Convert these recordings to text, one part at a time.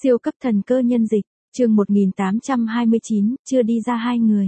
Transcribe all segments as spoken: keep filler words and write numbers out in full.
Siêu cấp thần cơ nhân dịch, chương một nghìn tám trăm hai mươi chín, chưa đi ra hai người.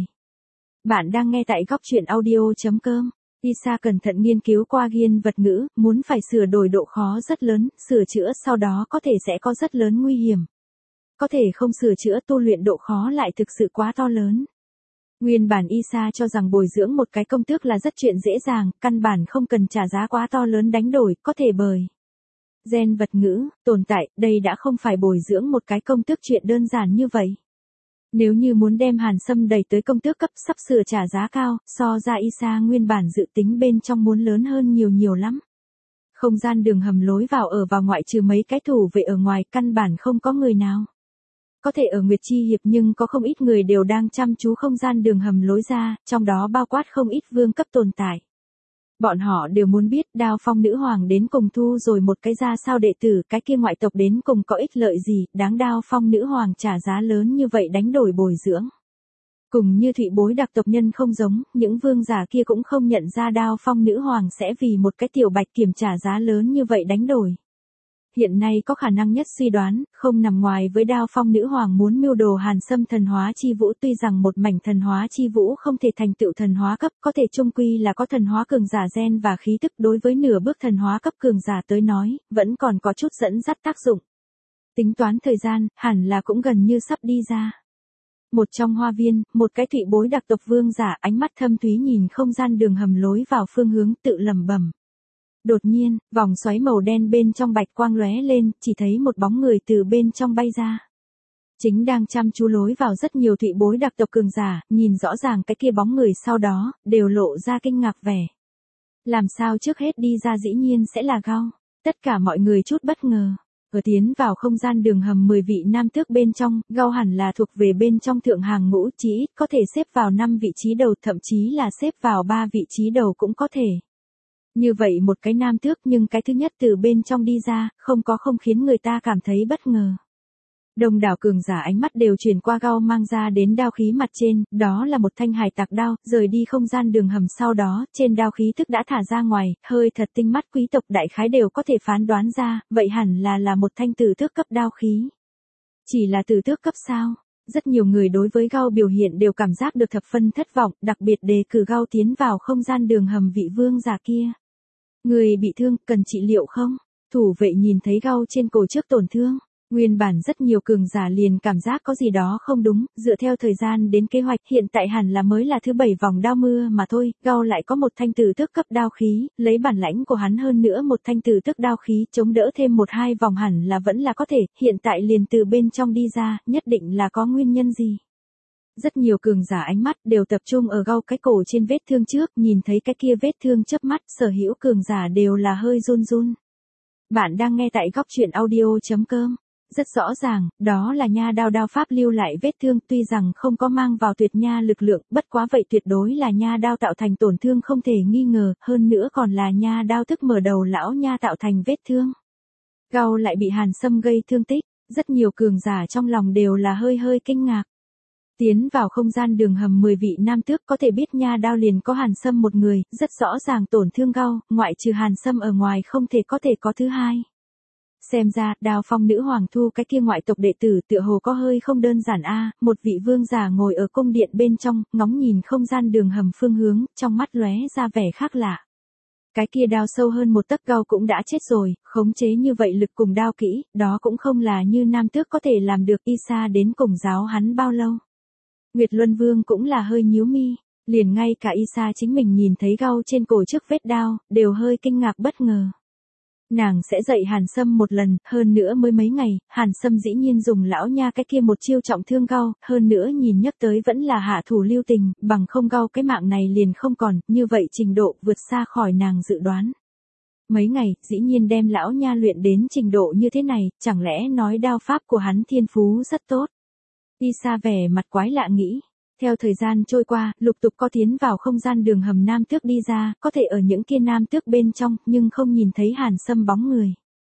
Bạn đang nghe tại góc truyện audio chấm com. Isa cẩn thận nghiên cứu qua ghiên vật ngữ, muốn phải sửa đổi độ khó rất lớn, sửa chữa sau đó có thể sẽ có rất lớn nguy hiểm. Có thể không sửa chữa tu luyện độ khó lại thực sự quá to lớn. Nguyên bản Isa cho rằng bồi dưỡng một cái công tước là rất chuyện dễ dàng, căn bản không cần trả giá quá to lớn đánh đổi, có thể bởi gen vật ngữ, tồn tại, đây đã không phải bồi dưỡng một cái công tước chuyện đơn giản như vậy. Nếu như muốn đem Hàn Sâm đẩy tới công tước cấp sắp sửa trả giá cao, so ra Isa nguyên bản dự tính bên trong muốn lớn hơn nhiều nhiều lắm. Không gian đường hầm lối vào ở và ngoại trừ mấy cái thủ vệ ở ngoài căn bản không có người nào. Có thể ở Nguyệt Chi Hiệp nhưng có không ít người đều đang chăm chú không gian đường hầm lối ra, trong đó bao quát không ít vương cấp tồn tại. Bọn họ đều muốn biết Đao Phong nữ hoàng đến cùng thu rồi một cái ra sao đệ tử, cái kia ngoại tộc đến cùng có ích lợi gì, đáng Đao Phong nữ hoàng trả giá lớn như vậy đánh đổi bồi dưỡng. Cùng như thụy bối đặc tộc nhân không giống, những vương giả kia cũng không nhận ra Đao Phong nữ hoàng sẽ vì một cái tiểu bạch kiểm trả giá lớn như vậy đánh đổi. Hiện nay có khả năng nhất suy đoán, không nằm ngoài với Đao Phong nữ hoàng muốn mưu đồ Hàn Sâm thần hóa chi vũ, tuy rằng một mảnh thần hóa chi vũ không thể thành tựu thần hóa cấp, có thể chung quy là có thần hóa cường giả gen và khí tức, đối với nửa bước thần hóa cấp cường giả tới nói, vẫn còn có chút dẫn dắt tác dụng. Tính toán thời gian, hẳn là cũng gần như sắp đi ra. Một trong hoa viên, một cái thụy bối đặc tộc vương giả ánh mắt thâm thúy nhìn không gian đường hầm lối vào phương hướng tự lẩm bẩm. Đột nhiên, vòng xoáy màu đen bên trong bạch quang lóe lên, chỉ thấy một bóng người từ bên trong bay ra. Chính đang chăm chú lối vào rất nhiều thụy bối đặc tộc cường giả, nhìn rõ ràng cái kia bóng người sau đó, đều lộ ra kinh ngạc vẻ. Làm sao trước hết đi ra dĩ nhiên sẽ là Gao, tất cả mọi người chút bất ngờ. Ở tiến vào không gian đường hầm mười vị nam tước bên trong, Gao hẳn là thuộc về bên trong thượng hàng ngũ, chí ít có thể xếp vào năm vị trí đầu, thậm chí là xếp vào ba vị trí đầu cũng có thể. Như vậy một cái nam tước nhưng cái thứ nhất từ bên trong đi ra, không có không khiến người ta cảm thấy bất ngờ. Đông đảo cường giả ánh mắt đều chuyển qua Gao mang ra đến đao khí mặt trên, đó là một thanh hải tạc đao, rời đi không gian đường hầm sau đó, trên đao khí thức đã thả ra ngoài, hơi thật tinh mắt quý tộc đại khái đều có thể phán đoán ra, vậy hẳn là là một thanh tử tước cấp đao khí. Chỉ là tử tước cấp sao? Rất nhiều người đối với Gao biểu hiện đều cảm giác được thập phân thất vọng, đặc biệt đề cử Gao tiến vào không gian đường hầm vị vương giả kia. Người bị thương, cần trị liệu không? Thủ vệ nhìn thấy Gao trên cổ trước tổn thương. Nguyên bản rất nhiều cường giả liền cảm giác có gì đó không đúng, dựa theo thời gian đến kế hoạch hiện tại hẳn là mới là thứ bảy vòng đao mưa mà thôi, Gao lại có một thanh tử tước cấp đao khí, lấy bản lãnh của hắn hơn nữa một thanh tử tước đao khí chống đỡ thêm một hai vòng hẳn là vẫn là có thể, hiện tại liền từ bên trong đi ra, nhất định là có nguyên nhân gì. Rất nhiều cường giả ánh mắt đều tập trung ở Gao cái cổ trên vết thương trước, nhìn thấy cái kia vết thương chớp mắt, sở hữu cường giả đều là hơi run run. Bạn đang nghe tại góc truyện audio chấm com. Rất rõ ràng, đó là nha đao đao pháp lưu lại vết thương, tuy rằng không có mang vào tuyệt nha lực lượng, bất quá vậy tuyệt đối là nha đao tạo thành tổn thương không thể nghi ngờ, hơn nữa còn là nha đao tức mở đầu lão nha tạo thành vết thương. Gao lại bị Hàn Sâm gây thương tích, rất nhiều cường giả trong lòng đều là hơi hơi kinh ngạc. Tiến vào không gian đường hầm mười vị nam tước có thể biết nha đao liền có Hàn Sâm một người, rất rõ ràng tổn thương Gao, ngoại trừ Hàn Sâm ở ngoài không thể có thể có thứ hai. Xem ra, Đao Phong nữ hoàng thu cái kia ngoại tộc đệ tử tựa hồ có hơi không đơn giản a. Một vị vương giả ngồi ở cung điện bên trong, ngóng nhìn không gian đường hầm phương hướng, trong mắt lóe ra vẻ khác lạ. Cái kia đao sâu hơn một tấc Gao cũng đã chết rồi, khống chế như vậy lực cùng đao kỹ, đó cũng không là như nam tước có thể làm được. Isa đến cùng giáo hắn bao lâu. Nguyệt Luân Vương cũng là hơi nhíu mi, liền ngay cả Isa chính mình nhìn thấy Gao trên cổ trước vết đao, đều hơi kinh ngạc bất ngờ. Nàng sẽ dạy Hàn Sâm một lần, hơn nữa mới mấy ngày, Hàn Sâm dĩ nhiên dùng lão nha cái kia một chiêu trọng thương Gao, hơn nữa nhìn nhắc tới vẫn là hạ thủ lưu tình, bằng không Gao cái mạng này liền không còn, như vậy trình độ vượt xa khỏi nàng dự đoán. Mấy ngày, dĩ nhiên đem lão nha luyện đến trình độ như thế này, chẳng lẽ nói đao pháp của hắn thiên phú rất tốt. Isa vẻ mặt quái lạ nghĩ. Theo thời gian trôi qua, lục tục có tiến vào không gian đường hầm nam tước đi ra, có thể ở những kia nam tước bên trong, nhưng không nhìn thấy Hàn Sâm bóng người.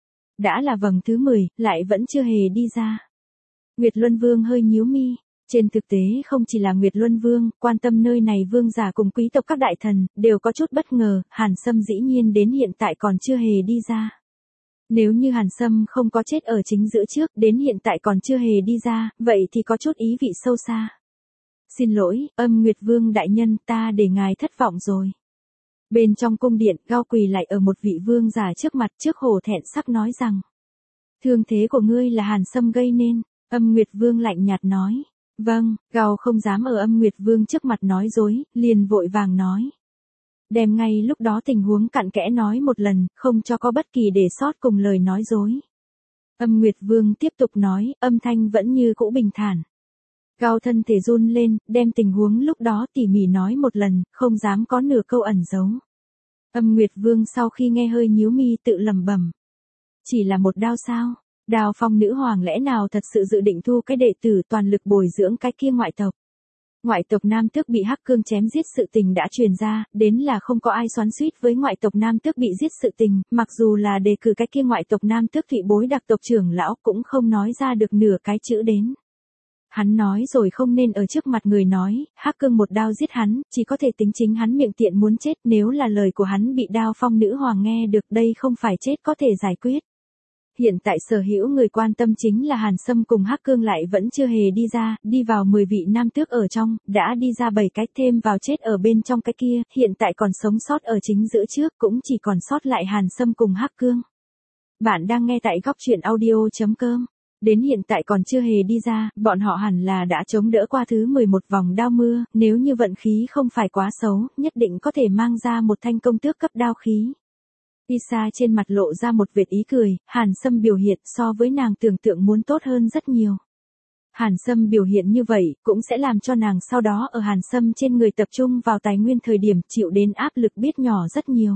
Đã là vầng thứ mười, lại vẫn chưa hề đi ra. Nguyệt Luân Vương hơi nhíu mi. Trên thực tế không chỉ là Nguyệt Luân Vương, quan tâm nơi này vương giả cùng quý tộc các đại thần, đều có chút bất ngờ, Hàn Sâm dĩ nhiên đến hiện tại còn chưa hề đi ra. Nếu như Hàn Sâm không có chết ở chính giữa trước, đến hiện tại còn chưa hề đi ra, vậy thì có chút ý vị sâu xa. Xin lỗi, Âm Nguyệt Vương đại nhân, ta để ngài thất vọng rồi. Bên trong cung điện, Gao quỳ lại ở một vị vương giả trước mặt, trước hổ thẹn sắc nói rằng. Thương thế của ngươi là Hàn Sâm gây nên. Âm Nguyệt Vương lạnh nhạt nói. Vâng, Gao không dám ở Âm Nguyệt Vương trước mặt nói dối, liền vội vàng nói. Đem ngay lúc đó tình huống cặn kẽ nói một lần, không cho có bất kỳ để sót cùng lời nói dối. Âm Nguyệt Vương tiếp tục nói, âm thanh vẫn như cũ bình thản. Gao thân thể run lên, đem tình huống lúc đó tỉ mỉ nói một lần, không dám có nửa câu ẩn giấu. Âm Nguyệt Vương sau khi nghe hơi nhíu mi tự lẩm bẩm. Chỉ là một đao sao? Đao Phong nữ hoàng lẽ nào thật sự dự định thu cái đệ tử toàn lực bồi dưỡng cái kia ngoại tộc? Ngoại tộc Nam Tước bị Hắc Cương chém giết sự tình đã truyền ra, đến là không có ai xoắn xuýt với ngoại tộc Nam Tước bị giết sự tình, mặc dù là đề cử cái kia ngoại tộc Nam Tước thụy bối đặc tộc trưởng lão cũng không nói ra được nửa cái chữ đến. Hắn nói rồi không nên ở trước mặt người nói, Hắc Cương một đao giết hắn, chỉ có thể tính chính hắn miệng tiện muốn chết, nếu là lời của hắn bị Đao Phong nữ hoàng nghe được, đây không phải chết có thể giải quyết. Hiện tại sở hữu người quan tâm chính là Hàn Sâm cùng Hắc Cương lại vẫn chưa hề đi ra, đi vào mười vị nam tước ở trong, đã đi ra bảy cái thêm vào chết ở bên trong cái kia, hiện tại còn sống sót ở chính giữa trước, cũng chỉ còn sót lại Hàn Sâm cùng Hắc Cương. Bạn đang nghe tại góc truyện audio chấm com. Đến hiện tại còn chưa hề đi ra, bọn họ hẳn là đã chống đỡ qua thứ mười một vòng đao mưa, nếu như vận khí không phải quá xấu, nhất định có thể mang ra một thanh công tước cấp đao khí. Isa trên mặt lộ ra một vệt ý cười, Hàn Sâm biểu hiện so với nàng tưởng tượng muốn tốt hơn rất nhiều. Hàn Sâm biểu hiện như vậy, cũng sẽ làm cho nàng sau đó ở Hàn Sâm trên người tập trung vào tài nguyên thời điểm chịu đến áp lực biết nhỏ rất nhiều.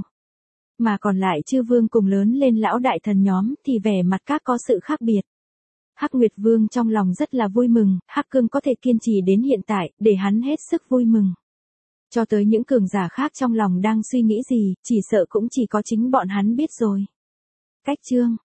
Mà còn lại chư vương cùng lớn lên lão đại thần nhóm thì vẻ mặt các có sự khác biệt. Hắc Nguyệt Vương trong lòng rất là vui mừng, Hắc Cương có thể kiên trì đến hiện tại, để hắn hết sức vui mừng. Cho tới những cường giả khác trong lòng đang suy nghĩ gì, chỉ sợ cũng chỉ có chính bọn hắn biết rồi. Cách chương